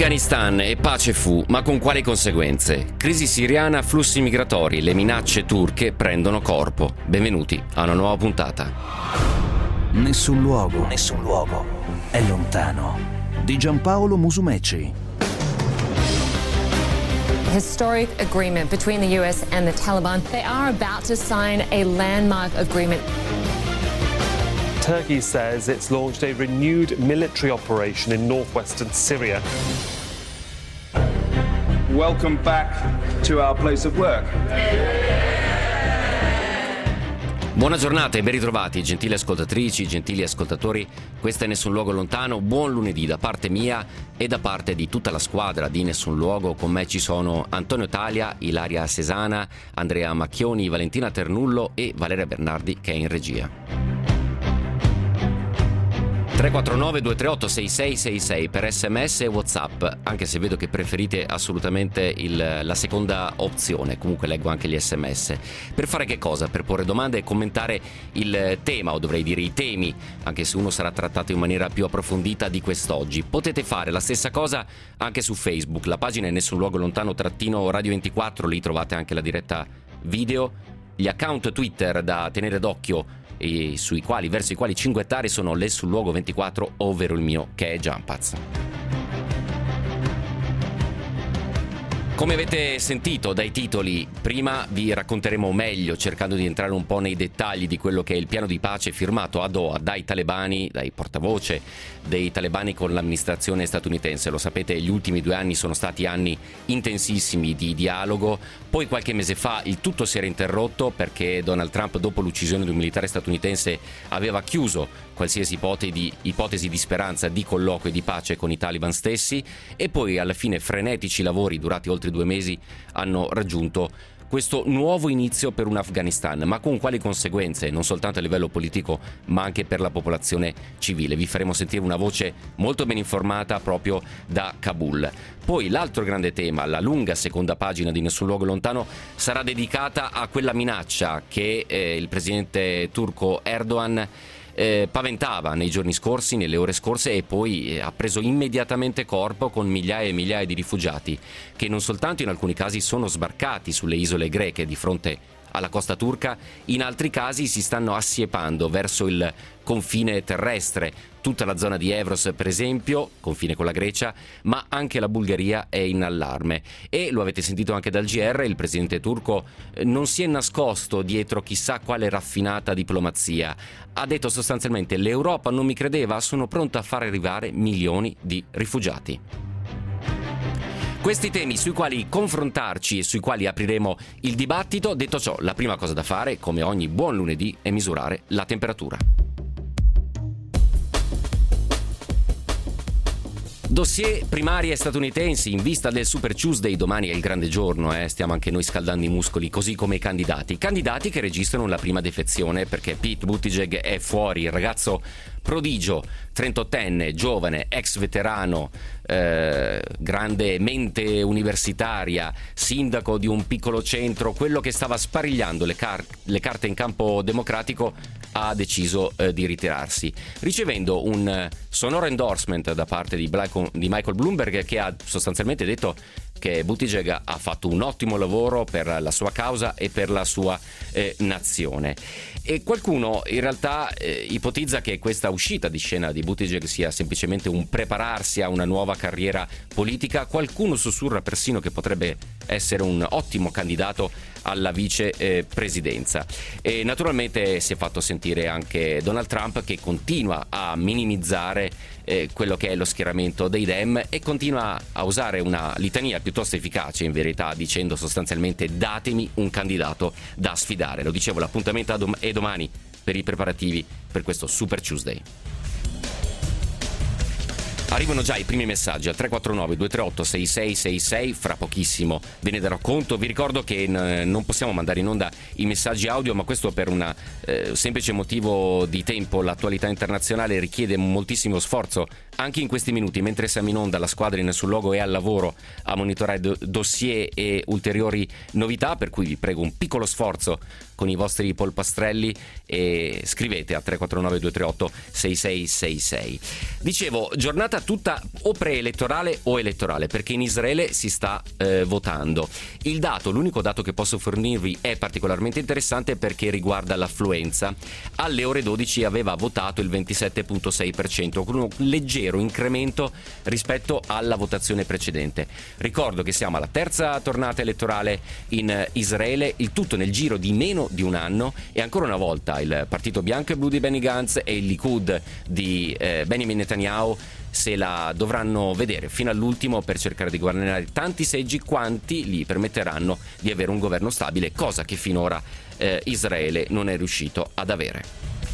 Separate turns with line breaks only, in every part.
Afghanistan e pace fu, ma con quali conseguenze? Crisi siriana, flussi migratori, le minacce turche prendono corpo. Benvenuti a una nuova puntata.
Nessun luogo è lontano. Di Giampaolo Musumeci.
Historic agreement between the US and the Taliban. They are about to sign a landmark agreement.
Turkey says it's launched a renewed military operation in northwestern Syria.
Welcome back to our place of work.
Buona giornata e ben ritrovati, gentili ascoltatrici, gentili ascoltatori. Questo è Nessun Luogo Lontano. Buon lunedì da parte mia e da parte di tutta la squadra di Nessun Luogo. Con me ci sono Antonio Talia, Ilaria Sesana, Andrea Macchioni, Valentina Ternullo e Valeria Bernardi che è in regia. 349-238-6666 per SMS e WhatsApp, anche se vedo che preferite assolutamente la seconda opzione. Comunque leggo anche gli SMS. Per fare che cosa? Per porre domande e commentare il tema, o dovrei dire i temi, anche se uno sarà trattato in maniera più approfondita di quest'oggi. Potete fare la stessa cosa anche su Facebook, la pagina è Nessun Luogo Lontano Radio 24, lì trovate anche la diretta video, gli account Twitter da tenere d'occhio e verso i quali cinguettare sono Nessun Luogo 24, ovvero il mio che è Giampaz. Come avete sentito dai titoli, prima vi racconteremo meglio, cercando di entrare un po' nei dettagli di quello che è il piano di pace firmato a Doha dai talebani, dai portavoce dei talebani con l'amministrazione statunitense. Lo sapete, gli ultimi 2 anni sono stati anni intensissimi di dialogo. Poi qualche mese fa il tutto si era interrotto perché Donald Trump, dopo l'uccisione di un militare statunitense, aveva chiuso qualsiasi ipotesi di speranza di colloquio e di pace con i Taliban stessi, e poi alla fine frenetici lavori durati oltre 2 mesi hanno raggiunto questo nuovo inizio per un Afghanistan, ma con quali conseguenze, non soltanto a livello politico ma anche per la popolazione civile. Vi faremo sentire una voce molto ben informata proprio da Kabul. Poi l'altro grande tema, la lunga seconda pagina di Nessun Luogo Lontano, sarà dedicata a quella minaccia che il presidente turco Erdogan paventava nei giorni scorsi, nelle ore scorse, e poi ha preso immediatamente corpo con migliaia e migliaia di rifugiati che non soltanto in alcuni casi sono sbarcati sulle isole greche di fronte alla costa turca, in altri casi si stanno assiepando verso il confine terrestre. Tutta la zona di Evros, per esempio, confine con la Grecia, ma anche la Bulgaria è in allarme. E lo avete sentito anche dal GR, il presidente turco non si è nascosto dietro chissà quale raffinata diplomazia. Ha detto sostanzialmente: l'Europa non mi credeva, sono pronta a far arrivare milioni di rifugiati. Questi temi sui quali confrontarci e sui quali apriremo il dibattito. Detto ciò, la prima cosa da fare, come ogni buon lunedì, è misurare la temperatura. Dossier primarie statunitensi in vista del Super Tuesday. Domani è il grande giorno, stiamo anche noi scaldando i muscoli, così come i candidati che registrano la prima defezione, perché Pete Buttigieg è fuori. Il ragazzo prodigio, 38enne, giovane, ex veterano, grande mente universitaria, sindaco di un piccolo centro, quello che stava sparigliando le carte in campo democratico, ha deciso di ritirarsi, ricevendo un sonoro endorsement da parte di Michael Bloomberg, che ha sostanzialmente detto che Buttigieg ha fatto un ottimo lavoro per la sua causa e per la sua nazione. E qualcuno in realtà ipotizza che questa uscita di scena di Buttigieg sia semplicemente un prepararsi a una nuova carriera politica. Qualcuno sussurra persino che potrebbe essere un ottimo candidato alla vicepresidenza. E naturalmente si è fatto sentire anche Donald Trump, che continua a minimizzare quello che è lo schieramento dei Dem e continua a usare una litania piuttosto efficace, in verità, dicendo sostanzialmente: datemi un candidato da sfidare. Lo dicevo, l'appuntamento è domani per i preparativi per questo Super Tuesday. Arrivano già i primi messaggi al 349-238-6666, fra pochissimo ve ne darò conto. Vi ricordo che non possiamo mandare in onda i messaggi audio, ma questo per un semplice motivo di tempo. L'attualità internazionale richiede moltissimo sforzo anche in questi minuti. Mentre siamo in onda, la squadra in Nessun Luogo è al lavoro a monitorare dossier e ulteriori novità, per cui vi prego un piccolo sforzo con i vostri polpastrelli e scrivete a 349 238 6666. Dicevo, giornata tutta o preelettorale o elettorale, perché in Israele si sta votando. L'unico dato che posso fornirvi è particolarmente interessante perché riguarda l'affluenza. Alle ore 12 aveva votato il 27,6%, con un leggero incremento rispetto alla votazione precedente. Ricordo che siamo alla terza tornata elettorale in Israele, il tutto nel giro di meno di un anno, e ancora una volta il partito bianco e blu di Benny Gantz e il Likud di Benjamin Netanyahu se la dovranno vedere fino all'ultimo per cercare di guadagnare tanti seggi quanti gli permetteranno di avere un governo stabile, cosa che finora Israele non è riuscito ad avere.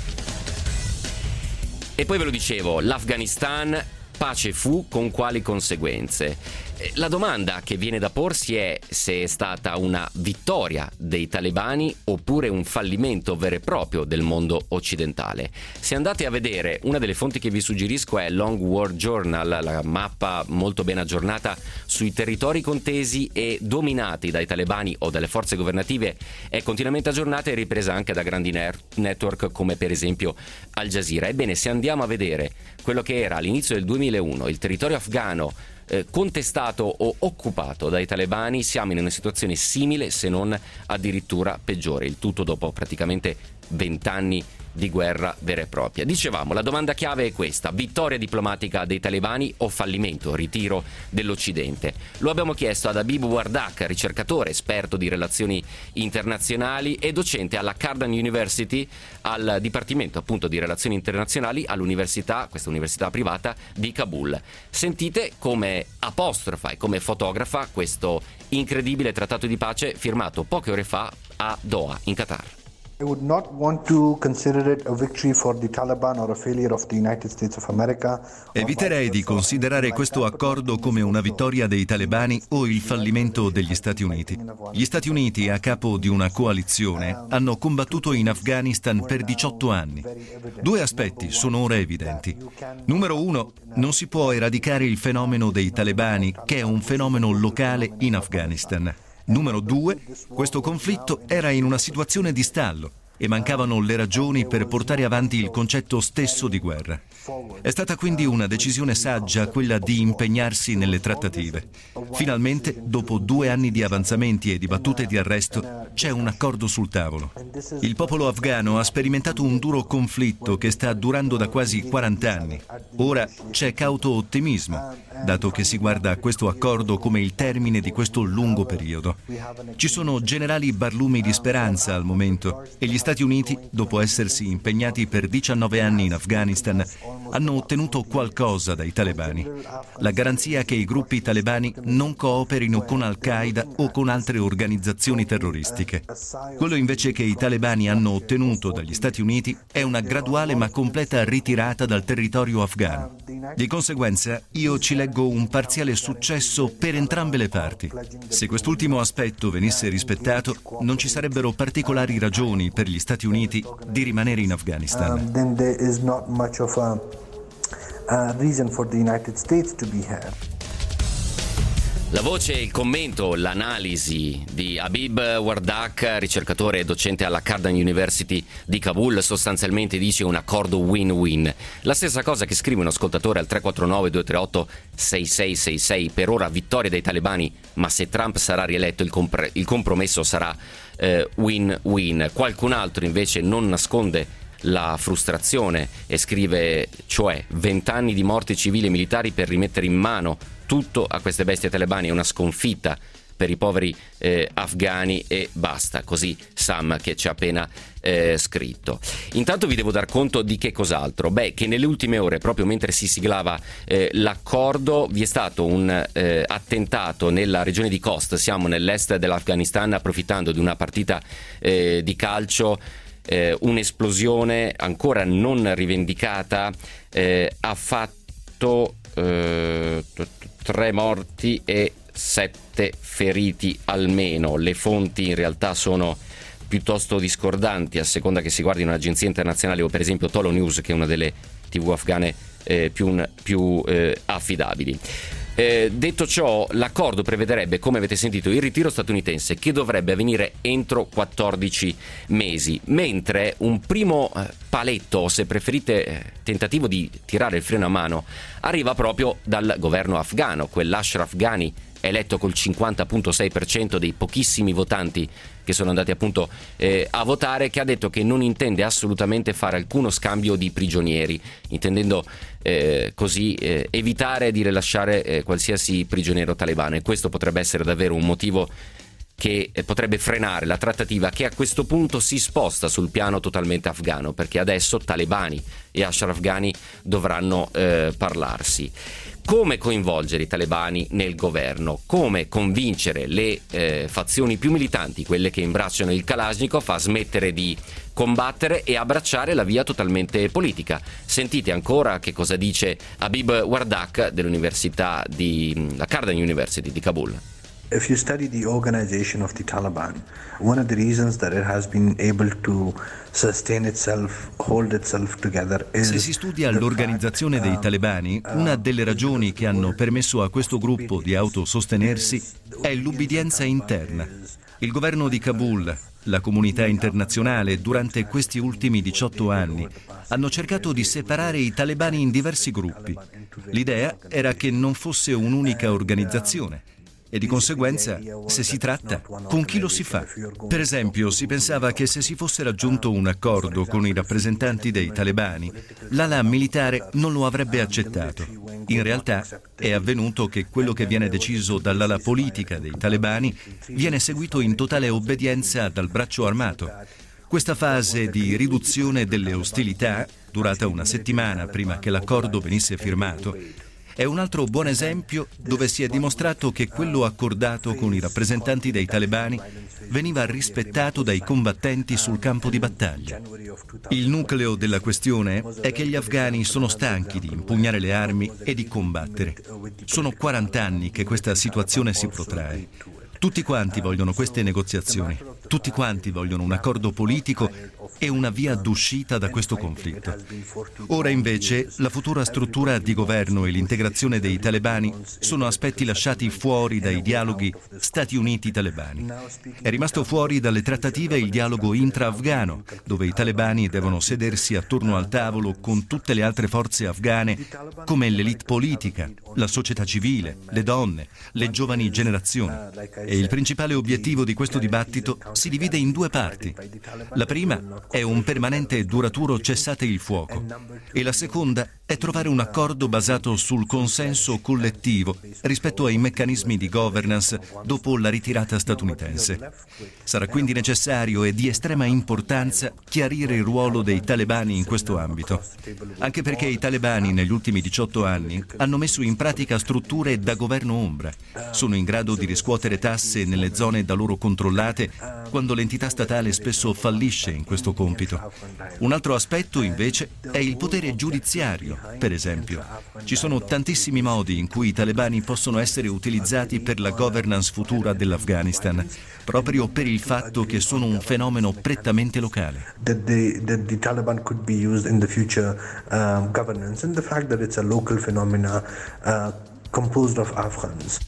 E poi ve lo dicevo, l'Afghanistan, pace fu, con quali conseguenze? La domanda che viene da porsi è se è stata una vittoria dei talebani oppure un fallimento vero e proprio del mondo occidentale. Se andate a vedere, una delle fonti che vi suggerisco è Long War Journal, la mappa molto ben aggiornata sui territori contesi e dominati dai talebani o dalle forze governative, è continuamente aggiornata e ripresa anche da grandi network come per esempio Al Jazeera. Ebbene, se andiamo a vedere quello che era all'inizio del 2001 il territorio afghano contestato o occupato dai talebani, siamo in una situazione simile, se non addirittura peggiore, il tutto dopo praticamente 20 anni di guerra vera e propria. Dicevamo, la domanda chiave è questa: vittoria diplomatica dei talebani o fallimento, ritiro dell'Occidente? Lo abbiamo chiesto ad Habib Wardak, ricercatore, esperto di relazioni internazionali e docente alla Cardan University, al Dipartimento appunto di relazioni internazionali all'università, questa università privata di Kabul. Sentite come apostrofa e come fotografa questo incredibile trattato di pace firmato poche ore fa a Doha, in Qatar.
I would not want to consider it a victory for the Taliban or a failure of the United States of America.
Eviterei di considerare questo accordo come una vittoria dei talebani o il fallimento degli Stati Uniti. Gli Stati Uniti, a capo di una coalizione, hanno combattuto in Afghanistan per 18 anni. Due aspetti sono ora evidenti. Numero uno, non si può eradicare il fenomeno dei talebani, che è un fenomeno locale in Afghanistan. Numero 2, questo conflitto era in una situazione di stallo e mancavano le ragioni per portare avanti il concetto stesso di guerra. È stata quindi una decisione saggia quella di impegnarsi nelle trattative. Finalmente, dopo 2 anni di avanzamenti e di battute di arresto, c'è un accordo sul tavolo. Il popolo afghano ha sperimentato un duro conflitto che sta durando da quasi 40 anni. Ora c'è cauto ottimismo, dato che si guarda a questo accordo come il termine di questo lungo periodo. Ci sono generali barlumi di speranza al momento e gli Stati Uniti, dopo essersi impegnati per 19 anni in Afghanistan, hanno ottenuto qualcosa dai talebani. La garanzia che i gruppi talebani non cooperino con Al-Qaeda o con altre organizzazioni terroristiche. Quello invece che i talebani hanno ottenuto dagli Stati Uniti è una graduale ma completa ritirata dal territorio afghano. Di conseguenza, io ci leggo un parziale successo per entrambe le parti. Se quest'ultimo aspetto venisse rispettato, non ci sarebbero particolari ragioni per gli Stati Uniti di rimanere in Afghanistan.
Then there is not much of a reason for the United States to be here.
La voce, il commento, l'analisi di Habib Wardak, ricercatore e docente alla Cardan University di Kabul, sostanzialmente dice un accordo win-win. La stessa cosa che scrive un ascoltatore al 349 238 6666, per ora vittoria dei talebani, ma se Trump sarà rieletto il compromesso sarà win-win. Qualcun altro invece non nasconde la frustrazione e scrive, cioè 20 anni di morti civili e militari per rimettere in mano tutto a queste bestie talebane è una sconfitta per i poveri afghani e basta. Così Sam, che ci ha appena scritto. Intanto vi devo dar conto di che cos'altro? Beh, che nelle ultime ore, proprio mentre si siglava l'accordo, vi è stato un attentato nella regione di Khost, siamo nell'est dell'Afghanistan, approfittando di una partita di calcio. Un'esplosione ancora non rivendicata ha fatto 3 morti e 7 feriti almeno. Le fonti in realtà sono piuttosto discordanti a seconda che si guardi un'agenzia internazionale o per esempio Tolo News, che è una delle TV afghane più affidabili. Detto ciò, l'accordo prevederebbe, come avete sentito, il ritiro statunitense, che dovrebbe avvenire entro 14 mesi, mentre un primo paletto, o se preferite tentativo di tirare il freno a mano, arriva proprio dal governo afghano, quell'Ashraf Ghani eletto col 50,6% dei pochissimi votanti che sono andati appunto a votare, che ha detto che non intende assolutamente fare alcuno scambio di prigionieri, intendendo così evitare di rilasciare qualsiasi prigioniero talebano, e questo potrebbe essere davvero un motivo che potrebbe frenare la trattativa, che a questo punto si sposta sul piano totalmente afghano, perché adesso talebani e Ashraf Ghani dovranno parlarsi. Come coinvolgere i talebani nel governo? Come convincere le fazioni più militanti, quelle che imbracciano il Kalashnikov, a smettere di combattere e abbracciare la via totalmente politica? Sentite ancora che cosa dice Habib Wardak dell'università la Carnegie University di Kabul.
If you study the organization of the Taliban, one of the reasons that it has been able to sustain itself, hold itself together is...
Se si studia l'organizzazione dei talebani, una delle ragioni che hanno permesso a questo gruppo di autosostenersi è l'ubbidienza interna. Il governo di Kabul, la comunità internazionale, durante questi ultimi 18 anni, hanno cercato di separare i talebani in diversi gruppi. L'idea era che non fosse un'unica organizzazione. E di conseguenza, se si tratta, con chi lo si fa? Per esempio, si pensava che se si fosse raggiunto un accordo con i rappresentanti dei talebani, l'ala militare non lo avrebbe accettato. In realtà è avvenuto che quello che viene deciso dall'ala politica dei talebani viene seguito in totale obbedienza dal braccio armato. Questa fase di riduzione delle ostilità, durata una settimana prima che l'accordo venisse firmato, è un altro buon esempio dove si è dimostrato che quello accordato con i rappresentanti dei talebani veniva rispettato dai combattenti sul campo di battaglia. Il nucleo della questione è che gli afghani sono stanchi di impugnare le armi e di combattere. Sono 40 anni che questa situazione si protrae. Tutti quanti vogliono queste negoziazioni, tutti quanti vogliono un accordo politico e una via d'uscita da questo conflitto. Ora invece la futura struttura di governo e l'integrazione dei talebani sono aspetti lasciati fuori dai dialoghi Stati Uniti-talebani. È rimasto fuori dalle trattative il dialogo intra-afghano, dove i talebani devono sedersi attorno al tavolo con tutte le altre forze afghane, come l'elite politica, la società civile, le donne, le giovani generazioni. E il principale obiettivo di questo dibattito si divide in due parti. La prima è un permanente e duraturo cessate il fuoco e la seconda è trovare un accordo basato sul consenso collettivo rispetto ai meccanismi di governance dopo la ritirata statunitense. Sarà quindi necessario e di estrema importanza chiarire il ruolo dei talebani in questo ambito, anche perché i talebani negli ultimi 18 anni hanno messo in pratica strutture da governo ombra, sono in grado di riscuotere tasse nelle zone da loro controllate quando l'entità statale spesso fallisce in questo compito. Un altro aspetto invece è il potere giudiziario. Per esempio, ci sono tantissimi modi in cui i talebani possono essere utilizzati per la governance futura dell'Afghanistan, proprio per il fatto che sono un fenomeno prettamente locale.
That the Taliban could be used in the future governance and the fact that it's a local phenomena composed of Afghans.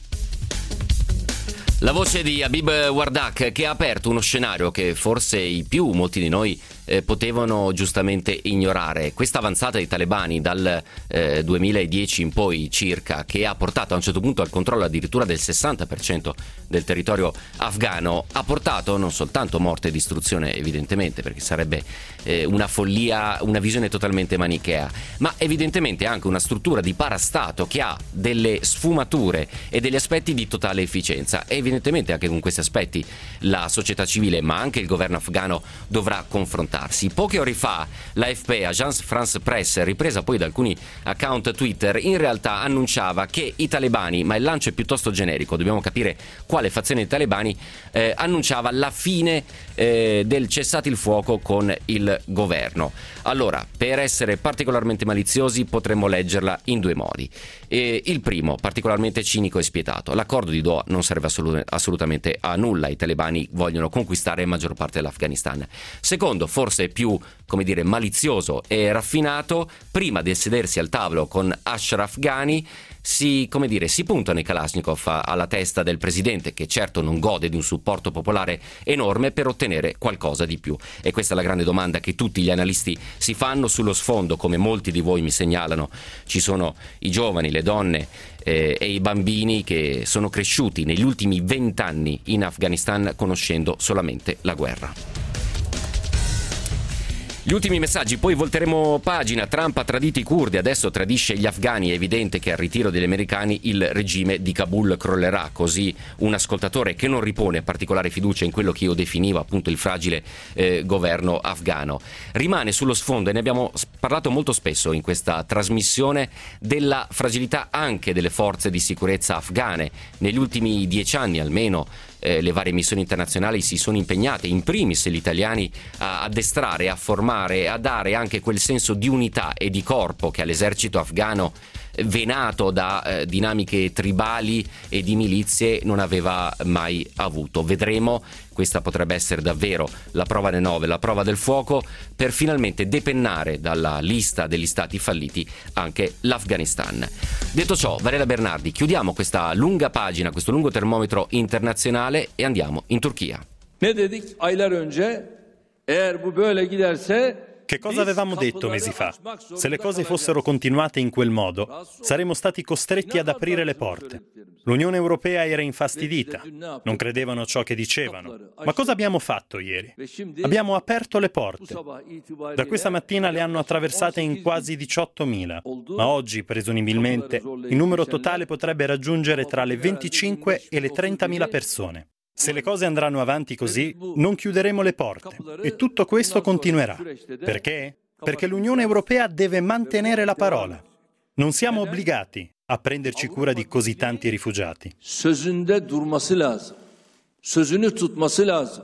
La voce di Habib Wardak, che ha aperto uno scenario che forse molti di noi potevano giustamente ignorare. Questa avanzata dei talebani dal 2010 in poi circa, che ha portato a un certo punto al controllo addirittura del 60% del territorio afghano, ha portato non soltanto morte e distruzione, evidentemente, perché sarebbe una follia, una visione totalmente manichea, ma evidentemente anche una struttura di parastato che ha delle sfumature e degli aspetti di totale efficienza. E evidentemente anche con questi aspetti la società civile, ma anche il governo afghano, dovrà confrontarsi. Poche ore fa l'AFP, Agence France Presse, ripresa poi da alcuni account Twitter, in realtà annunciava che i talebani, ma il lancio è piuttosto generico, dobbiamo capire quale fazione dei talebani, annunciava la fine del cessate il fuoco con il governo. Allora, per essere particolarmente maliziosi, potremmo leggerla in due modi. Il primo, particolarmente cinico e spietato: l'accordo di Doha non serve assolutamente a nulla, i talebani vogliono conquistare la maggior parte dell'Afghanistan. Secondo, forse più, malizioso e raffinato: prima di sedersi al tavolo con Ashraf Ghani, si puntano i Kalashnikov alla testa del presidente, che certo non gode di un supporto popolare enorme, per ottenere qualcosa di più. E questa è la grande domanda che tutti gli analisti si fanno. Sullo sfondo, come molti di voi mi segnalano, ci sono i giovani, le donne e i bambini che sono cresciuti negli ultimi 20 anni in Afghanistan conoscendo solamente la guerra. Gli ultimi messaggi, poi volteremo pagina. Trump ha tradito i curdi, adesso tradisce gli afghani. È evidente che al ritiro degli americani il regime di Kabul crollerà. Così un ascoltatore che non ripone particolare fiducia in quello che io definivo appunto il fragile governo afghano. Rimane sullo sfondo, e ne abbiamo parlato molto spesso in questa trasmissione, della fragilità anche delle forze di sicurezza afghane. Negli ultimi 10 anni almeno le varie missioni internazionali si sono impegnate, in primis gli italiani, a addestrare, a formare, a dare anche quel senso di unità e di corpo che all'esercito afghano, venato da dinamiche tribali e di milizie, non aveva mai avuto. Vedremo, questa potrebbe essere davvero la prova delle 9, la prova del fuoco, per finalmente depennare dalla lista degli stati falliti anche l'Afghanistan. Detto ciò, Varela Bernardi, chiudiamo questa lunga pagina, questo lungo termometro internazionale, e andiamo in Turchia.
Ne dedik aylar önce, eğer bu böyle giderse.
Che cosa avevamo detto mesi fa? Se le cose fossero continuate in quel modo, saremmo stati costretti ad aprire le porte. L'Unione Europea era infastidita, non credevano a ciò che dicevano. Ma cosa abbiamo fatto ieri? Abbiamo aperto le porte. Da questa mattina le hanno attraversate in quasi 18.000, ma oggi, presumibilmente, il numero totale potrebbe raggiungere tra le 25 e le 30.000 persone. Se le cose andranno avanti così, non chiuderemo le porte e tutto questo continuerà. Perché? Perché l'Unione Europea deve mantenere la parola. Non siamo obbligati a prenderci cura di così tanti rifugiati.
Sözünde durması lazım. Sözünü tutması lazım.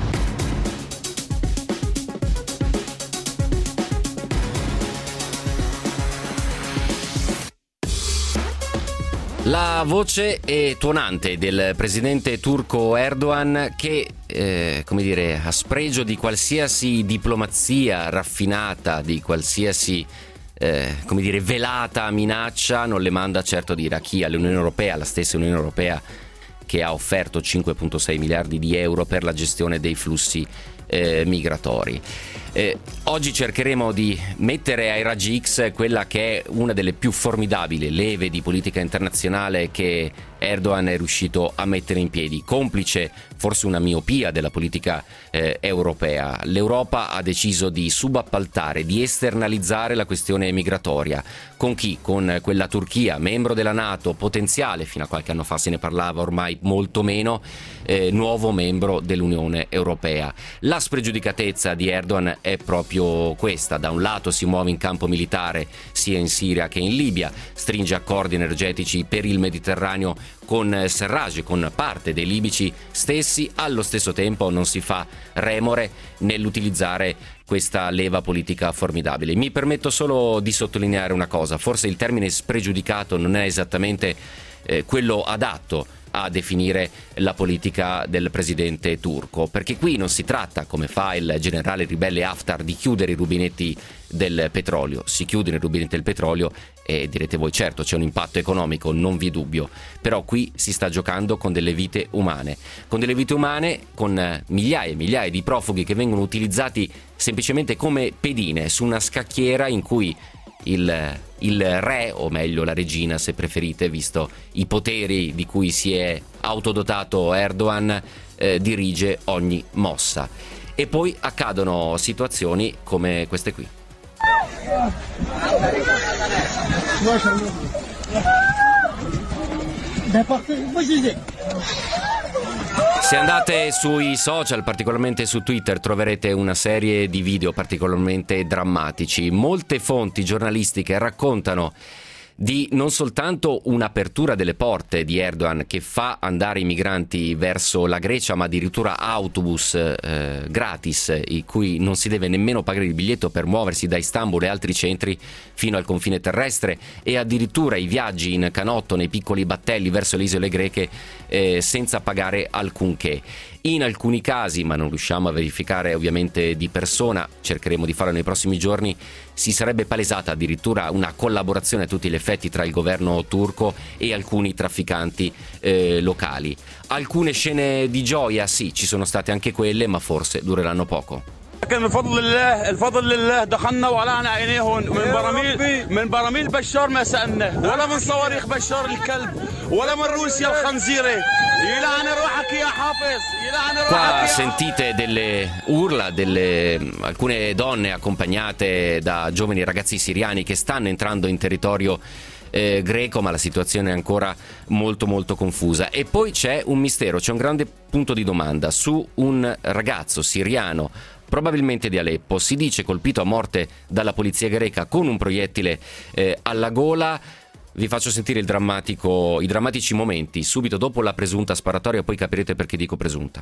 La voce è tuonante del presidente turco Erdogan che, a spregio di qualsiasi diplomazia raffinata, di qualsiasi, velata minaccia, non le manda certo a dire a chi? All'Unione Europea, la stessa Unione Europea che ha offerto 5,6 miliardi di euro per la gestione dei flussi migratori. Oggi cercheremo di mettere ai raggi X quella che è una delle più formidabili leve di politica internazionale che Erdogan è riuscito a mettere in piedi, complice forse una miopia della politica europea. L'Europa ha deciso di subappaltare, di esternalizzare la questione migratoria. Con chi? Con quella Turchia, membro della NATO, potenziale, fino a qualche anno fa se ne parlava, ormai molto meno, nuovo membro dell'Unione Europea. La spregiudicatezza di Erdogan è proprio questa: da un lato si muove in campo militare sia in Siria che in Libia, stringe accordi energetici per il Mediterraneo con Serraj, con parte dei libici stessi, allo stesso tempo non si fa remore nell'utilizzare questa leva politica formidabile. Mi permetto solo di sottolineare una cosa: forse il termine spregiudicato non è esattamente quello adatto a definire la politica del presidente turco, perché qui non si tratta, come fa il generale ribelle Haftar, di chiudere i rubinetti del petrolio. Si chiudono i rubinetti del petrolio e direte voi certo c'è un impatto economico, non vi dubbio, però qui si sta giocando con delle vite umane, con migliaia e migliaia di profughi che vengono utilizzati semplicemente come pedine su una scacchiera in cui il re, o meglio la regina se preferite, visto i poteri di cui si è autodotato Erdogan, dirige ogni mossa. E poi accadono situazioni come queste qui. Se andate sui social, particolarmente su Twitter, troverete una serie di video particolarmente drammatici. Molte fonti giornalistiche raccontano di non soltanto un'apertura delle porte di Erdogan che fa andare i migranti verso la Grecia, ma addirittura autobus gratis, in cui non si deve nemmeno pagare il biglietto per muoversi da Istanbul e altri centri fino al confine terrestre, e addirittura i viaggi in canotto nei piccoli battelli verso le isole greche senza pagare alcunché. In alcuni casi, ma non riusciamo a verificare ovviamente di persona, cercheremo di farlo nei prossimi giorni, si sarebbe palesata addirittura una collaborazione a tutti gli effetti tra il governo turco e alcuni trafficanti locali. Alcune scene di gioia, sì, ci sono state anche quelle, ma forse dureranno poco.
لكن الفضل لله دخلنا وقلعنا عينيهم من براميل بشار ما سألنا ولا من صواريخ بشار الكلب ولا من روسيا الخنزيرة يلعن روحك يا حافظ يلعن روحك.
Qua sentite delle urla, alcune donne accompagnate da giovani ragazzi siriani che stanno entrando in territorio greco, ma la situazione è ancora molto molto confusa. E poi c'è un mistero, c'è un grande punto di domanda su un ragazzo siriano, probabilmente di Aleppo, si dice colpito a morte dalla polizia greca con un proiettile alla gola. Vi faccio sentire i drammatici momenti subito dopo la presunta sparatoria, poi capirete perché dico presunta.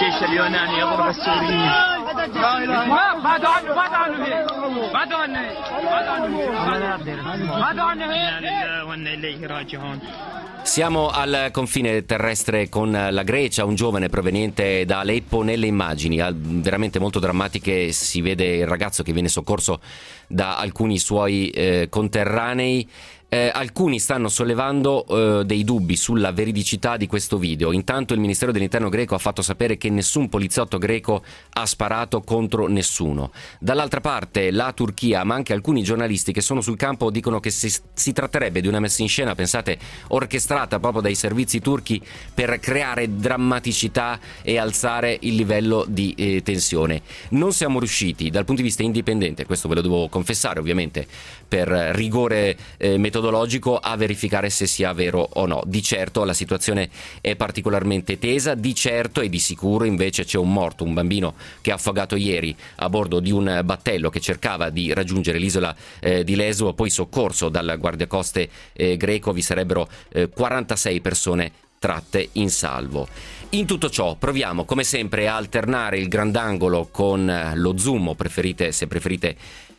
Siamo al confine terrestre con la Grecia, un giovane proveniente da Aleppo. Nelle immagini veramente molto drammatiche si vede il ragazzo che viene soccorso da alcuni suoi conterranei. Alcuni stanno sollevando dei dubbi sulla veridicità di questo video. Intanto il Ministero dell'Interno greco ha fatto sapere che nessun poliziotto greco ha sparato contro nessuno. Dall'altra parte la Turchia, ma anche alcuni giornalisti che sono sul campo, dicono che si tratterebbe di una messa in scena, pensate, orchestrata proprio dai servizi turchi per creare drammaticità e alzare il livello di tensione. Non siamo riusciti dal punto di vista indipendente, questo ve lo devo confessare ovviamente per rigore metodologico, a verificare se sia vero o no. Di certo la situazione è particolarmente tesa, di certo e di sicuro invece c'è un morto, un bambino che è affogato ieri a bordo di un battello che cercava di raggiungere l'isola di Lesbo, poi soccorso dal guardiacoste greco. Vi sarebbero 46 persone tratte in salvo. In tutto ciò proviamo come sempre a alternare il grandangolo con lo zoom, se preferite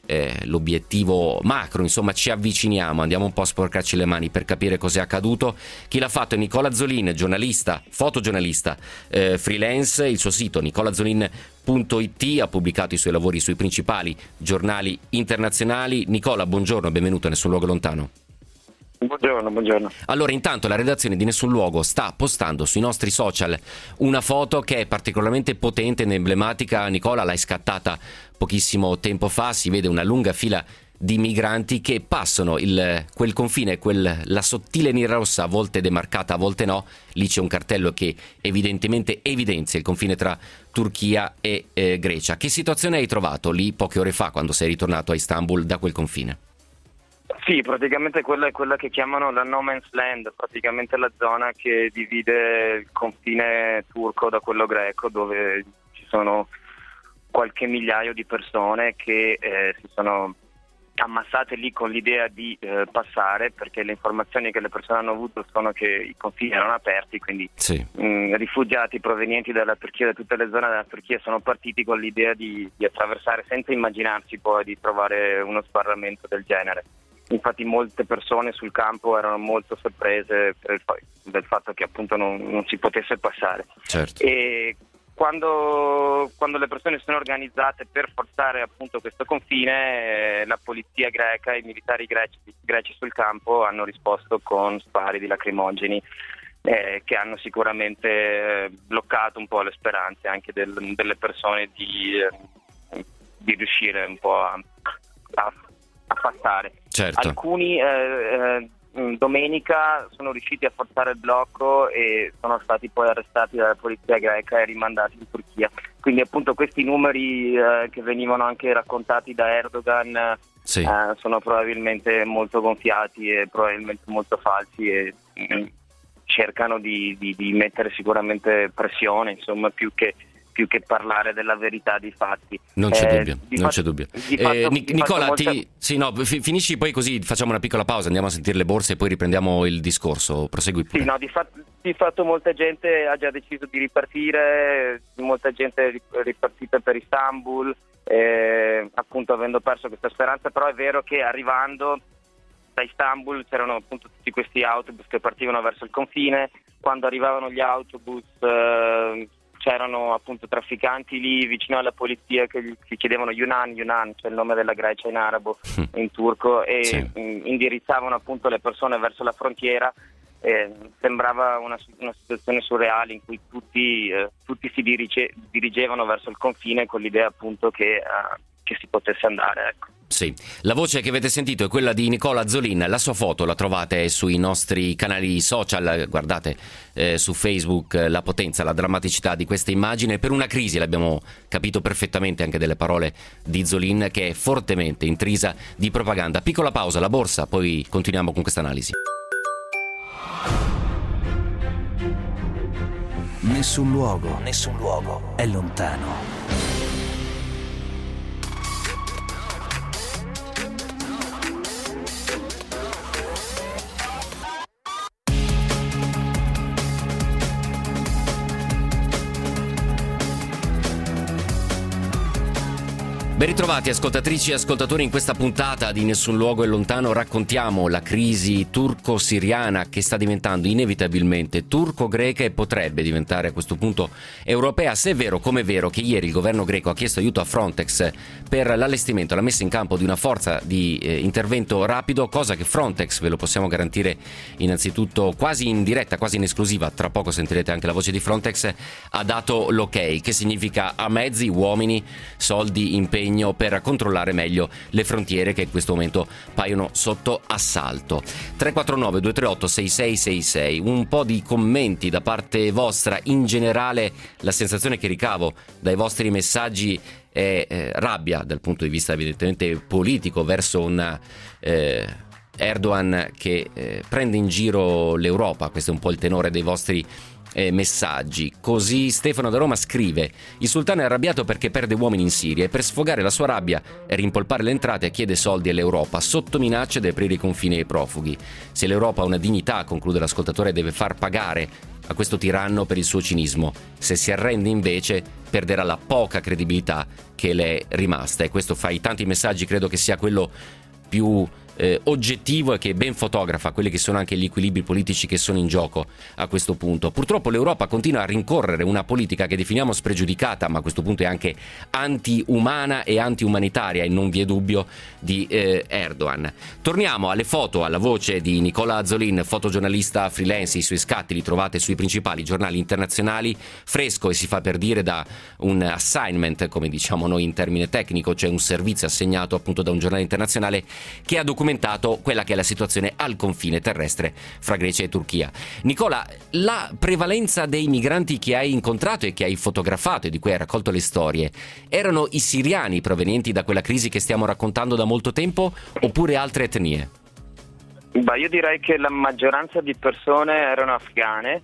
l'obiettivo macro, insomma ci avviciniamo, andiamo un po' a sporcarci le mani per capire cos'è accaduto. Chi l'ha fatto è Nicola Zolin, giornalista, fotogiornalista, freelance. Il suo sito nicolazolin.it ha pubblicato i suoi lavori sui principali giornali internazionali. Nicola, buongiorno, benvenuto a Nessun Luogo Lontano.
Buongiorno.
Allora, intanto la redazione di Nessun Luogo sta postando sui nostri social una foto che è particolarmente potente ed emblematica. Nicola, l'hai scattata pochissimo tempo fa, si vede una lunga fila di migranti che passano quel confine, la sottile linea rossa, a volte demarcata, a volte no. Lì c'è un cartello che evidentemente evidenzia il confine tra Turchia e Grecia. Che situazione hai trovato lì poche ore fa quando sei ritornato a Istanbul da quel confine?
Sì, praticamente quella è quella che chiamano la no man's land, praticamente la zona che divide il confine turco da quello greco, dove ci sono qualche migliaio di persone che si sono ammassate lì con l'idea di passare, perché le informazioni che le persone hanno avuto sono che i confini erano aperti, quindi
sì.
Rifugiati provenienti dalla Turchia, da tutte le zone della Turchia, sono partiti con l'idea di attraversare senza immaginarsi poi di trovare uno sbarramento del genere. Infatti molte persone sul campo erano molto sorprese del fatto che appunto non si potesse passare.
Certo.
E quando le persone si sono organizzate per forzare appunto questo confine, la polizia greca e i militari greci sul campo hanno risposto con spari di lacrimogeni che hanno sicuramente bloccato un po' le speranze anche delle persone di riuscire un po' a passare.
Certo.
Alcuni domenica sono riusciti a forzare il blocco e sono stati poi arrestati dalla polizia greca e rimandati in Turchia. Quindi appunto questi numeri che venivano anche raccontati da Erdogan
sì.
Sono probabilmente molto gonfiati e probabilmente molto falsi e cercano di mettere sicuramente pressione, insomma, più che parlare della verità dei fatti.
Non c'è dubbio. Nicola, finisci poi così facciamo una piccola pausa, andiamo a sentire le borse e poi riprendiamo il discorso. Prosegui pure.
Sì, no, di fatto molta gente ha già deciso di ripartire, molta gente è ripartita per Istanbul, appunto avendo perso questa speranza, però è vero che arrivando da Istanbul c'erano appunto tutti questi autobus che partivano verso il confine. Quando arrivavano gli autobus c'erano appunto trafficanti lì vicino alla polizia che gli chiedevano Yunan, cioè il nome della Grecia in arabo, in turco, e indirizzavano appunto le persone verso la frontiera. Sembrava una situazione surreale in cui tutti si dirigevano verso il confine con l'idea appunto che si potesse andare, ecco.
Sì, la voce che avete sentito è quella di Nicola Azzolin, la sua foto la trovate sui nostri canali social, guardate su Facebook la potenza, la drammaticità di questa immagine. Per una crisi, l'abbiamo capito perfettamente anche delle parole di Azzolin, che è fortemente intrisa di propaganda. Piccola pausa, la borsa, poi continuiamo con questa analisi.
Nessun luogo è lontano.
Ben ritrovati ascoltatrici e ascoltatori, in questa puntata di Nessun luogo è lontano raccontiamo la crisi turco-siriana che sta diventando inevitabilmente turco-greca e potrebbe diventare a questo punto europea, se è vero come è vero che ieri il governo greco ha chiesto aiuto a Frontex per l'allestimento, la messa in campo di una forza di intervento rapido, cosa che Frontex, ve lo possiamo garantire innanzitutto quasi in diretta, quasi in esclusiva, tra poco sentirete anche la voce di Frontex, ha dato l'ok, che significa a mezzi, uomini, soldi, impegni per controllare meglio le frontiere che in questo momento paiono sotto assalto. 349 238 6666, un po' di commenti da parte vostra. In generale la sensazione che ricavo dai vostri messaggi è rabbia dal punto di vista evidentemente politico verso un Erdogan che prende in giro l'Europa. Questo è un po' il tenore dei vostri messaggi. Così Stefano da Roma scrive: il sultano è arrabbiato perché perde uomini in Siria e per sfogare la sua rabbia e rimpolpare le entrate chiede soldi all'Europa sotto minaccia di aprire i confini ai profughi. Se l'Europa ha una dignità, conclude l'ascoltatore, deve far pagare a questo tiranno per il suo cinismo. Se si arrende invece perderà la poca credibilità che le è rimasta, e questo fra i tanti messaggi credo che sia quello più oggettivo e che ben fotografa quelli che sono anche gli equilibri politici che sono in gioco a questo punto. Purtroppo l'Europa continua a rincorrere una politica che definiamo spregiudicata, ma a questo punto è anche anti-umana e anti-umanitaria, e non vi è dubbio, di Erdogan. Torniamo alle foto, alla voce di Nicola Azzolin, fotogiornalista freelance. I suoi scatti li trovate sui principali giornali internazionali, fresco e si fa per dire da un assignment, come diciamo noi in termine tecnico, cioè un servizio assegnato appunto da un giornale internazionale che ha documentato quella che è la situazione al confine terrestre fra Grecia e Turchia. Nicola, la prevalenza dei migranti che hai incontrato e che hai fotografato e di cui hai raccolto le storie erano i siriani provenienti da quella crisi che stiamo raccontando da molto tempo, oppure altre etnie?
Io direi che la maggioranza di persone erano afghane,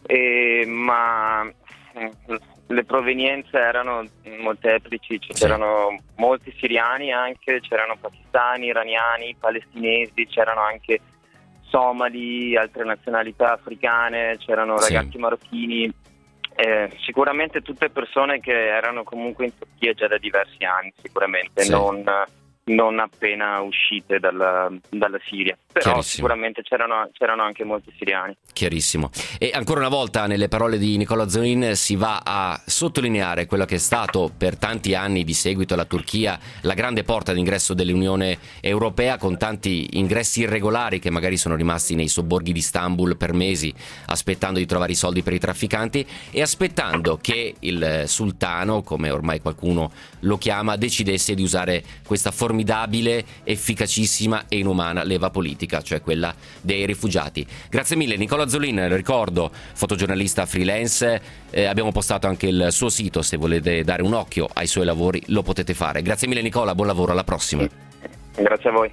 ma le provenienze erano molteplici, c'erano molti siriani anche, c'erano pakistani, iraniani, palestinesi, c'erano anche somali, altre nazionalità africane, c'erano ragazzi marocchini, sicuramente tutte persone che erano comunque in Turchia già da diversi anni, sicuramente, non appena uscite dalla Siria, però sicuramente c'erano anche molti siriani.
Chiarissimo. E ancora una volta nelle parole di Nicola Azzolin si va a sottolineare quello che è stato per tanti anni di seguito alla Turchia la grande porta d'ingresso dell'Unione Europea, con tanti ingressi irregolari che magari sono rimasti nei sobborghi di Istanbul per mesi aspettando di trovare i soldi per i trafficanti e aspettando che il sultano, come ormai qualcuno lo chiama, decidesse di usare questa formidabile, efficacissima e inumana leva politica, cioè quella dei rifugiati. Grazie mille Nicola Azzolin, ricordo fotogiornalista freelance, abbiamo postato anche il suo sito, se volete dare un occhio ai suoi lavori lo potete fare. Grazie mille Nicola, buon lavoro, alla prossima.
Grazie a voi.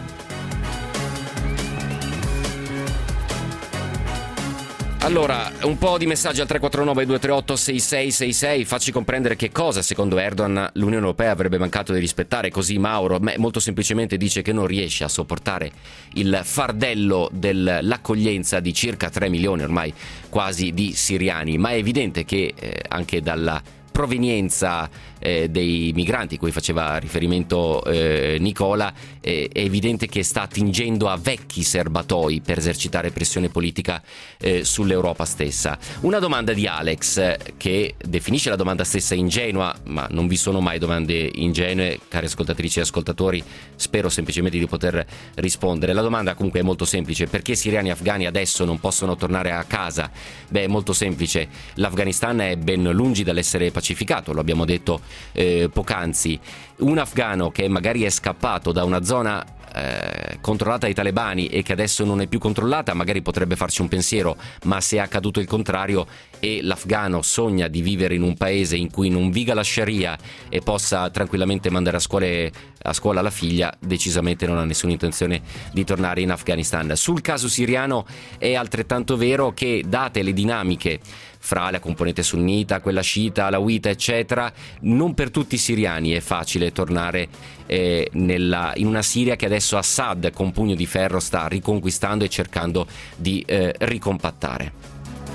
Allora, un po' di messaggi al 349 238 6666, facci comprendere che cosa secondo Erdogan l'Unione Europea avrebbe mancato di rispettare. Così Mauro molto semplicemente dice che non riesce a sopportare il fardello dell'accoglienza di circa 3 milioni ormai quasi di siriani, ma è evidente che anche dalla provenienza dei migranti a cui faceva riferimento Nicola, è evidente che sta attingendo a vecchi serbatoi per esercitare pressione politica sull'Europa stessa. Una domanda di Alex che definisce la domanda stessa ingenua, ma non vi sono mai domande ingenue, cari ascoltatrici e ascoltatori, spero semplicemente di poter rispondere. La domanda comunque è molto semplice: perché siriani e afghani adesso non possono tornare a casa? Beh, è molto semplice: l'Afghanistan è ben lungi dall'essere pacificato, lo abbiamo detto poc'anzi. Un afghano che magari è scappato da una zona controllata dai talebani e che adesso non è più controllata magari potrebbe farci un pensiero, ma se è accaduto il contrario e l'afghano sogna di vivere in un paese in cui non viga la Sharia e possa tranquillamente mandare a scuola la figlia, decisamente non ha nessuna intenzione di tornare in Afghanistan. Sul caso siriano è altrettanto vero che, date le dinamiche fra la componente sunnita, quella sciita, alawita, eccetera, non per tutti i siriani è facile tornare in una Siria che adesso Assad con pugno di ferro sta riconquistando e cercando di ricompattare.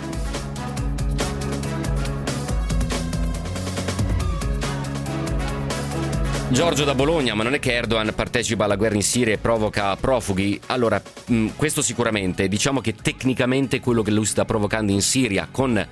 Giorgio da Bologna: ma non è che Erdogan partecipa alla guerra in Siria e provoca profughi? Allora, questo sicuramente. Diciamo che tecnicamente quello che lui sta provocando in Siria con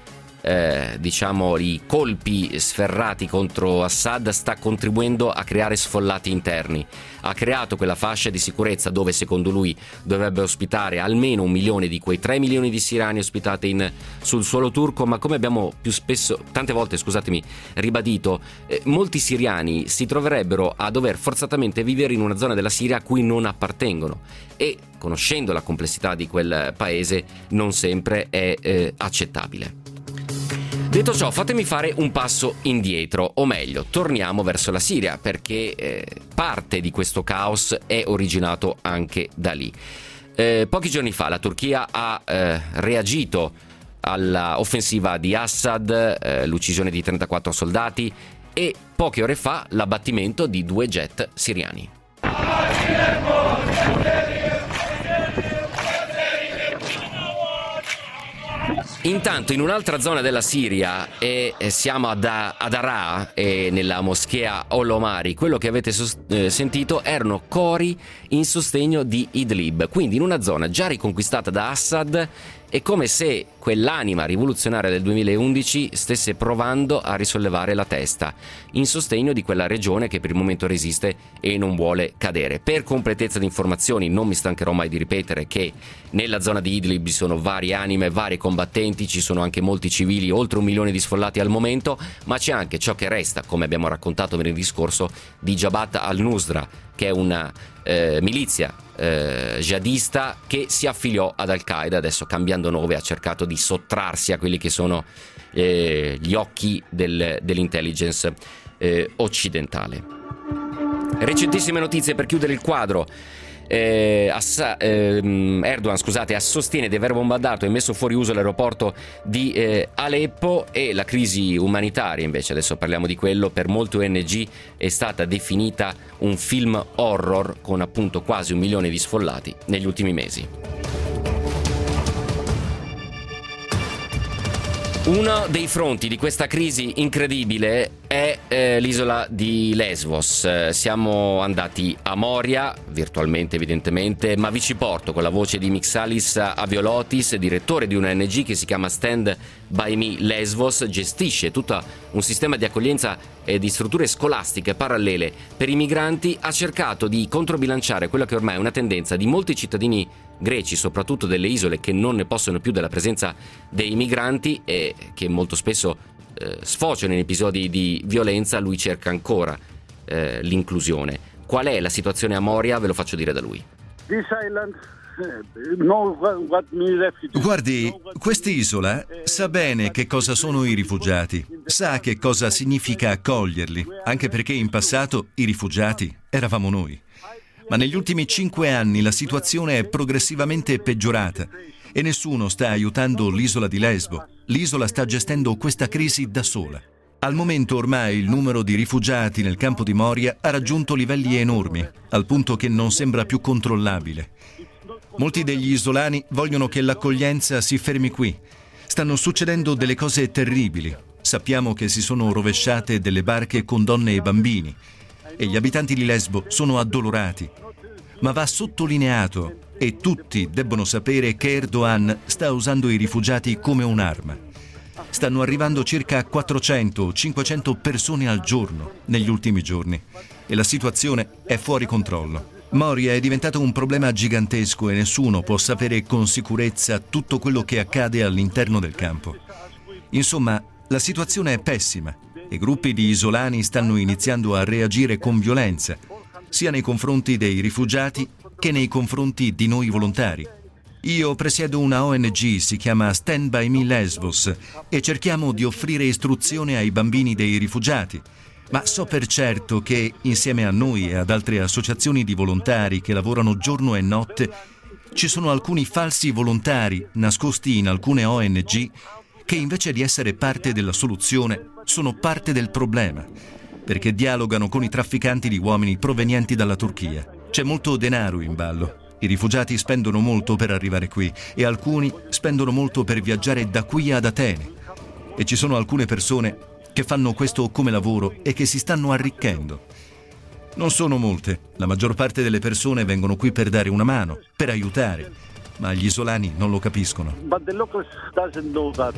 i colpi sferrati contro Assad sta contribuendo a creare sfollati interni. Ha creato quella fascia di sicurezza dove secondo lui dovrebbe ospitare almeno 1 milione di quei 3 milioni di siriani ospitati sul suolo turco, ma come abbiamo tante volte ribadito, molti siriani si troverebbero a dover forzatamente vivere in una zona della Siria a cui non appartengono e, conoscendo la complessità di quel paese, non sempre è accettabile. Detto ciò, fatemi fare un passo indietro, o meglio, torniamo verso la Siria, perché parte di questo caos è originato anche da lì. Pochi giorni fa la Turchia ha reagito all'offensiva di Assad, l'uccisione di 34 soldati e poche ore fa l'abbattimento di 2 jet siriani. Intanto in un'altra zona della Siria, siamo ad Daraa, nella moschea Al-Omari, quello che avete sentito erano cori in sostegno di Idlib, quindi in una zona già riconquistata da Assad. È come se quell'anima rivoluzionaria del 2011 stesse provando a risollevare la testa in sostegno di quella regione che per il momento resiste e non vuole cadere. Per completezza di informazioni, non mi stancherò mai di ripetere che nella zona di Idlib ci sono varie anime, vari combattenti, ci sono anche molti civili, oltre 1 milione di sfollati al momento, ma c'è anche ciò che resta, come abbiamo raccontato venerdì scorso, di Jabhat al-Nusra, che è una milizia jihadista che si affiliò ad Al-Qaeda, adesso cambiando nome ha cercato di sottrarsi a quelli che sono gli occhi dell'intelligence occidentale. Recentissime notizie per chiudere il quadro. Erdogan sostiene di aver bombardato e messo fuori uso l'aeroporto di Aleppo, e la crisi umanitaria invece, adesso parliamo di quello, per molte ONG è stata definita un film horror con appunto quasi 1 milione di sfollati negli ultimi mesi. Uno dei fronti di questa crisi incredibile è l'isola di Lesvos. Siamo andati a Moria, virtualmente evidentemente, ma vi ci porto con la voce di Mixalis Aviolotis, direttore di una ONG che si chiama Stand By Me Lesvos, gestisce tutto un sistema di accoglienza e di strutture scolastiche parallele per i migranti. Ha cercato di controbilanciare quella che ormai è una tendenza di molti cittadini greci, soprattutto delle isole, che non ne possono più della presenza dei migranti e che molto spesso sfociano in episodi di violenza. Lui cerca ancora l'inclusione. Qual è la situazione a Moria? Ve lo faccio dire da lui.
Guardi, quest'isola sa bene che cosa sono i rifugiati, sa che cosa significa accoglierli, anche perché in passato i rifugiati eravamo noi. Ma negli ultimi 5 anni la situazione è progressivamente peggiorata e nessuno sta aiutando l'isola di Lesbo. L'isola sta gestendo questa crisi da sola. Al momento ormai il numero di rifugiati nel campo di Moria ha raggiunto livelli enormi, al punto che non sembra più controllabile. Molti degli isolani vogliono che l'accoglienza si fermi qui. Stanno succedendo delle cose terribili. Sappiamo che si sono rovesciate delle barche con donne e bambini e gli abitanti di Lesbo sono addolorati. Ma va sottolineato, e tutti debbono sapere, che Erdogan sta usando i rifugiati come un'arma. Stanno arrivando circa 400-500 persone al giorno negli ultimi giorni e la situazione è fuori controllo. Moria è diventato un problema gigantesco e nessuno può sapere con sicurezza tutto quello che accade all'interno del campo. Insomma, la situazione è pessima e gruppi di isolani stanno iniziando a reagire con violenza, sia nei confronti dei rifugiati che nei confronti di noi volontari. Io presiedo una ONG, si chiama Stand By Me Lesbos, e cerchiamo di offrire istruzione ai bambini dei rifugiati. Ma so per certo che, insieme a noi e ad altre associazioni di volontari che lavorano giorno e notte, ci sono alcuni falsi volontari nascosti in alcune ONG che invece di essere parte della soluzione sono parte del problema, perché dialogano con i trafficanti di uomini provenienti dalla Turchia. C'è molto denaro in ballo. I rifugiati spendono molto per arrivare qui e alcuni spendono molto per viaggiare da qui ad Atene. E ci sono alcune persone che fanno questo come lavoro e che si stanno arricchendo. Non sono molte. La maggior parte delle persone vengono qui per dare una mano, per aiutare, ma gli isolani non lo capiscono.
But the locals doesn't know that.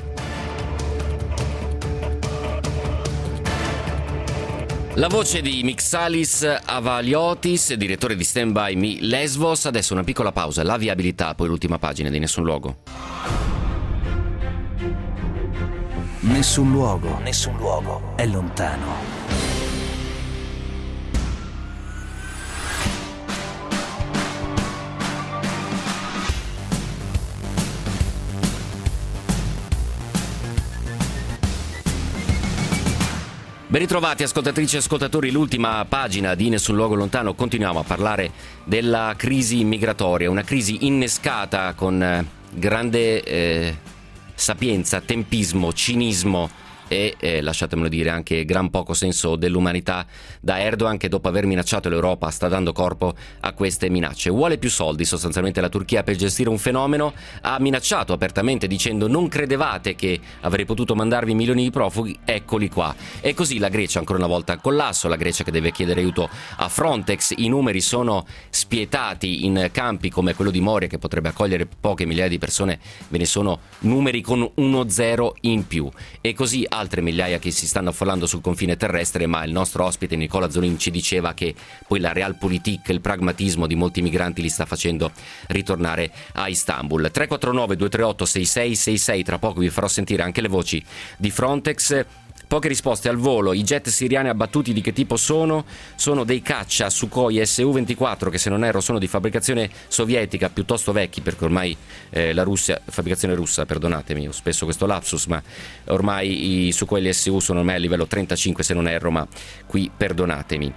La voce di Mixalis Avaliotis, direttore di Stand By Me Lesbos. Adesso una piccola pausa, la viabilità, poi l'ultima pagina di Nessun Luogo.
Nessun luogo è lontano.
Ben ritrovati ascoltatrici e ascoltatori, l'ultima pagina di Nessun Luogo Lontano. Continuiamo a parlare della crisi migratoria, una crisi innescata con grande sapienza, tempismo, cinismo e, lasciatemelo dire, anche gran poco senso dell'umanità da Erdogan, che dopo aver minacciato l'Europa sta dando corpo a queste minacce. Vuole più soldi sostanzialmente la Turchia per gestire un fenomeno, ha minacciato apertamente dicendo: non credevate che avrei potuto mandarvi milioni di profughi, eccoli qua. E così la Grecia ancora una volta al collasso, la Grecia che deve chiedere aiuto a Frontex, i numeri sono spietati in campi come quello di Moria, che potrebbe accogliere poche migliaia di persone, ve ne sono numeri con 1 0 in più, e così altre migliaia che si stanno affollando sul confine terrestre. Ma il nostro ospite Nicola Zolin ci diceva che poi la realpolitik, il pragmatismo di molti migranti li sta facendo ritornare a Istanbul. 349 238 6666, tra poco vi farò sentire anche le voci di Frontex. Poche risposte al volo. I jet siriani abbattuti di che tipo sono? Sono dei caccia Sukhoi Su-24 che, se non erro, sono di fabbricazione sovietica, piuttosto vecchi, perché ormai la Russia, fabbricazione russa, perdonatemi, ho spesso questo lapsus, ma ormai i Sukhoi Su sono ormai a livello 35 se non erro, ma qui perdonatemi.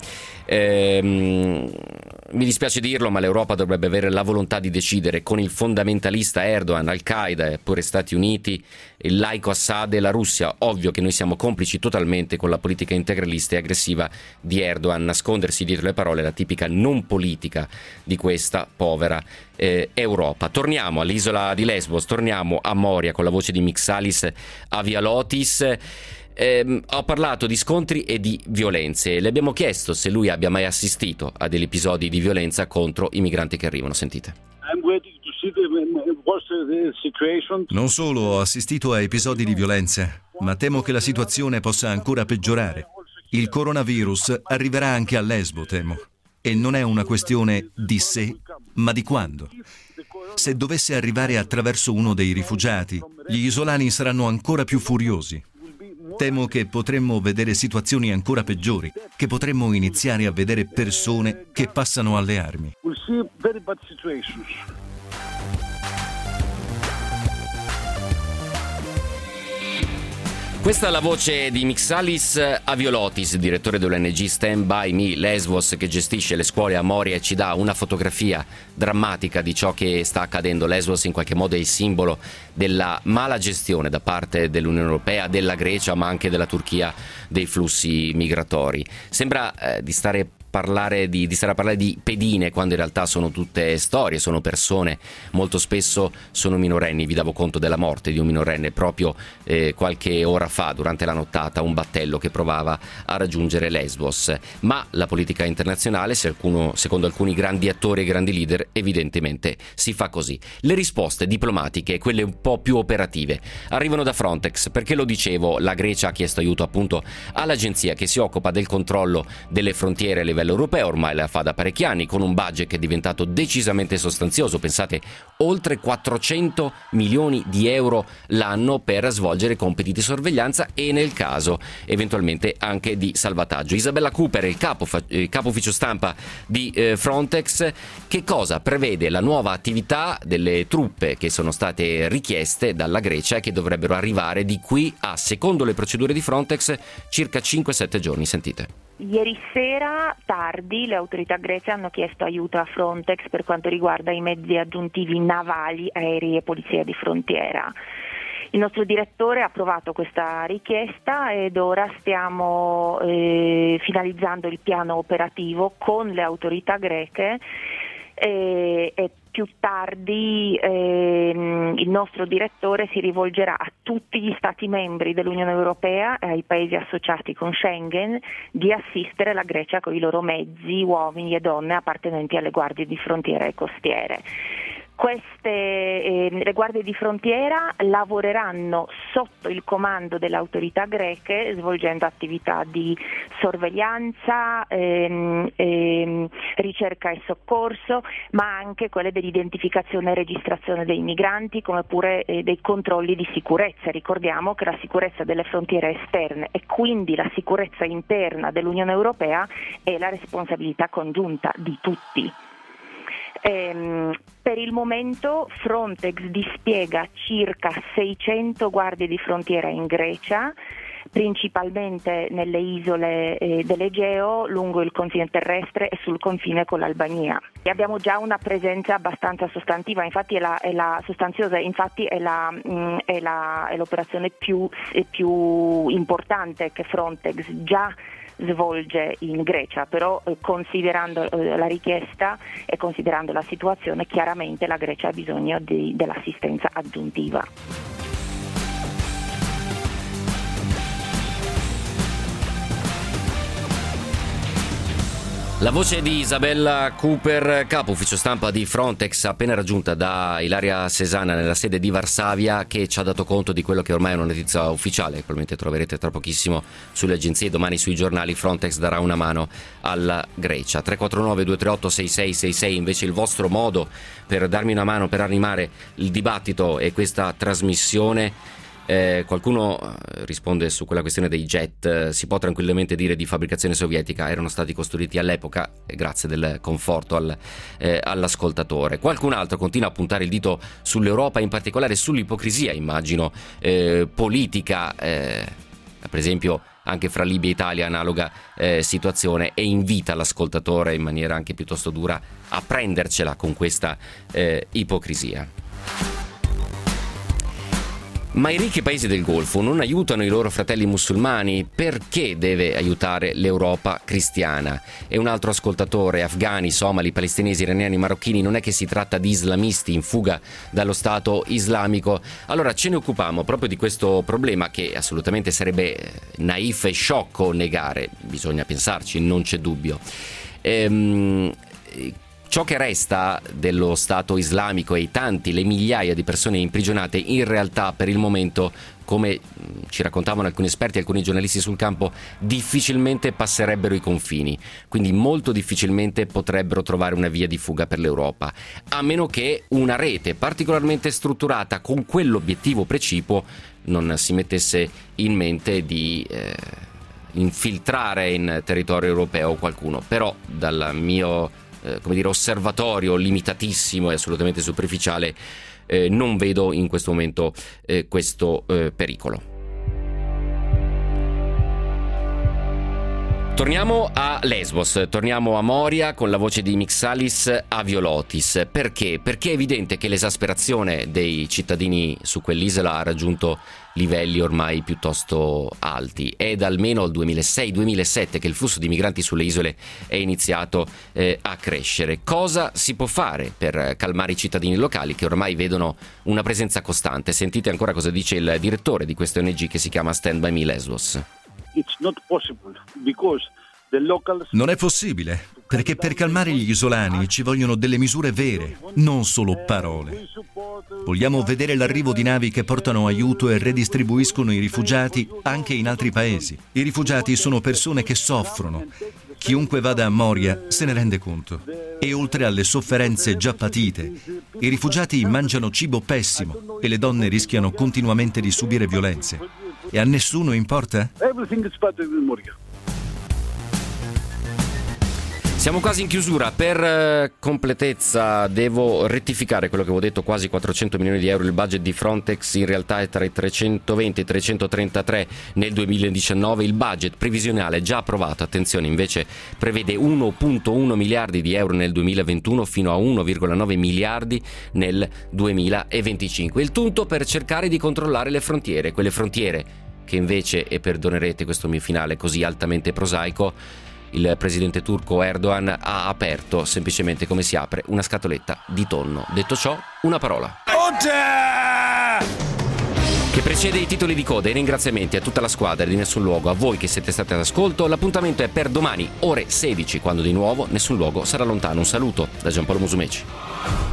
Mi dispiace dirlo, ma l'Europa dovrebbe avere la volontà di decidere con il fondamentalista Erdogan, Al-Qaeda e pure Stati Uniti, il laico Assad e la Russia. Ovvio che noi siamo complici totalmente con la politica integralista e aggressiva di Erdogan. Nascondersi dietro le parole è la tipica non politica di questa povera Europa. Torniamo all'isola di Lesbos, torniamo a Moria con la voce di Mixalis Avialotis. Ho parlato di scontri e di violenze. Le abbiamo chiesto se lui abbia mai assistito a degli episodi di violenza contro i migranti che arrivano. Sentite.
Non solo ho assistito a episodi di violenza, ma temo che la situazione possa ancora peggiorare. Il coronavirus arriverà anche a Lesbo, temo. E non è una questione di se, ma di quando. Se dovesse arrivare attraverso uno dei rifugiati, gli isolani saranno ancora più furiosi. Temo che potremmo vedere situazioni ancora peggiori, che potremmo iniziare a vedere persone che passano alle armi.
Questa è la voce di Mixalis Aviolotis, direttore dell'ONG Stand By Me Lesbos, che gestisce le scuole a Moria e ci dà una fotografia drammatica di ciò che sta accadendo. Lesbos in qualche modo è il simbolo della mala gestione da parte dell'Unione Europea, della Grecia, ma anche della Turchia, dei flussi migratori. Sembra di stare parlare di pedine, quando in realtà sono tutte storie, sono persone, molto spesso sono minorenni. Vi davo conto della morte di un minorenne proprio qualche ora fa, durante la nottata, un battello che provava a raggiungere Lesbos. Ma la politica internazionale, secondo alcuni grandi attori e grandi leader, evidentemente si fa così. Le risposte diplomatiche, quelle un po' più operative, arrivano da Frontex, perché lo dicevo, la Grecia ha chiesto aiuto appunto all'agenzia che si occupa del controllo delle frontiere a livello europeo, ormai la fa da parecchi anni, con un budget che è diventato decisamente sostanzioso. Pensate, oltre 400 milioni di euro l'anno per svolgere compiti di sorveglianza e, nel caso, eventualmente anche di salvataggio. Isabella Cooper, il capo ufficio stampa di Frontex, che cosa prevede la nuova attività delle truppe che sono state richieste dalla Grecia e che dovrebbero arrivare di qui a, secondo le procedure di Frontex, circa 5-7 giorni. Sentite.
Ieri sera tardi le autorità greche hanno chiesto aiuto a Frontex per quanto riguarda i mezzi aggiuntivi navali, aerei e polizia di frontiera. Il nostro direttore ha approvato questa richiesta ed ora stiamo finalizzando il piano operativo con le autorità greche e più tardi il nostro direttore si rivolgerà a tutti gli Stati membri dell'Unione Europea e ai paesi associati con Schengen di assistere la Grecia con i loro mezzi, uomini e donne appartenenti alle guardie di frontiera e costiere. Le guardie di frontiera lavoreranno sotto il comando delle autorità greche, svolgendo attività di sorveglianza, ricerca e soccorso, ma anche quelle dell'identificazione e registrazione dei migranti, come pure dei controlli di sicurezza. Ricordiamo che la sicurezza delle frontiere esterne e quindi la sicurezza interna dell'Unione Europea è la responsabilità congiunta di tutti. Per il momento Frontex dispiega circa 600 guardie di frontiera in Grecia, principalmente nelle isole dell'Egeo, lungo il confine terrestre e sul confine con l'Albania. E abbiamo già una presenza abbastanza sostantiva, infatti è l'operazione più importante che Frontex già svolge in Grecia, però considerando la richiesta e considerando la situazione, chiaramente la Grecia ha bisogno dell'assistenza aggiuntiva.
La voce di Isabella Cooper, capo ufficio stampa di Frontex, appena raggiunta da Ilaria Sesana nella sede di Varsavia, che ci ha dato conto di quello che ormai è una notizia ufficiale, probabilmente troverete tra pochissimo sulle agenzie, domani sui giornali. Frontex darà una mano alla Grecia. 349-238-6666 invece il vostro modo per darmi una mano, per animare il dibattito e questa trasmissione. Qualcuno risponde su quella questione dei jet. Si può tranquillamente dire di fabbricazione sovietica, erano stati costruiti all'epoca, grazie del conforto all'ascoltatore. Qualcun altro continua a puntare il dito sull'Europa, in particolare sull'ipocrisia, immagino, politica, per esempio anche fra Libia e Italia analoga situazione, e invita l'ascoltatore in maniera anche piuttosto dura a prendercela con questa ipocrisia. Ma i ricchi paesi del Golfo non aiutano i loro fratelli musulmani, perché deve aiutare l'Europa cristiana? E un altro ascoltatore: afghani, somali, palestinesi, iraniani, marocchini, non è che si tratta di islamisti in fuga dallo Stato islamico? Allora ce ne occupammo proprio di questo problema, che assolutamente sarebbe naif e sciocco negare, bisogna pensarci, non c'è dubbio. Ciò che resta dello Stato islamico e le migliaia di persone imprigionate, in realtà per il momento, come ci raccontavano alcuni esperti e alcuni giornalisti sul campo, difficilmente passerebbero i confini, quindi molto difficilmente potrebbero trovare una via di fuga per l'Europa, a meno che una rete particolarmente strutturata con quell'obiettivo precipuo non si mettesse in mente di infiltrare in territorio europeo qualcuno. Però dal mio osservatorio limitatissimo e assolutamente superficiale, non vedo in questo momento questo pericolo. Torniamo a Lesbos, torniamo a Moria con la voce di Mixalis Aviolotis. Perché? Perché è evidente che l'esasperazione dei cittadini su quell'isola ha raggiunto livelli ormai piuttosto alti. È da almeno il 2006-2007 che il flusso di migranti sulle isole è iniziato a crescere. Cosa si può fare per calmare i cittadini locali che ormai vedono una presenza costante? Sentite ancora cosa dice il direttore di questa ONG che si chiama Stand By Me Lesbos.
Non è possibile, perché per calmare gli isolani ci vogliono delle misure vere, non solo parole. Vogliamo vedere l'arrivo di navi che portano aiuto e redistribuiscono i rifugiati anche in altri paesi. I rifugiati sono persone che soffrono. Chiunque vada a Moria se ne rende conto. E oltre alle sofferenze già patite, i rifugiati mangiano cibo pessimo e le donne rischiano continuamente di subire violenze. E a nessuno importa?
Siamo quasi in chiusura. Per completezza devo rettificare quello che avevo detto, quasi 400 milioni di euro il budget di Frontex, in realtà è tra i 320 e i 333 nel 2019. Il budget previsionale già approvato, attenzione, invece prevede 1,1 miliardi di euro nel 2021 fino a 1,9 miliardi nel 2025. Il tutto per cercare di controllare le frontiere, quelle frontiere che invece, e perdonerete questo mio finale così altamente prosaico, il presidente turco Erdogan ha aperto semplicemente come si apre una scatoletta di tonno. Detto ciò, una parola che precede i titoli di coda. I ringraziamenti a tutta la squadra di Nessun Luogo, a voi che siete stati ad ascolto. L'appuntamento è per domani ore 16, quando di nuovo Nessun Luogo sarà lontano. Un saluto da Giampaolo Musumeci.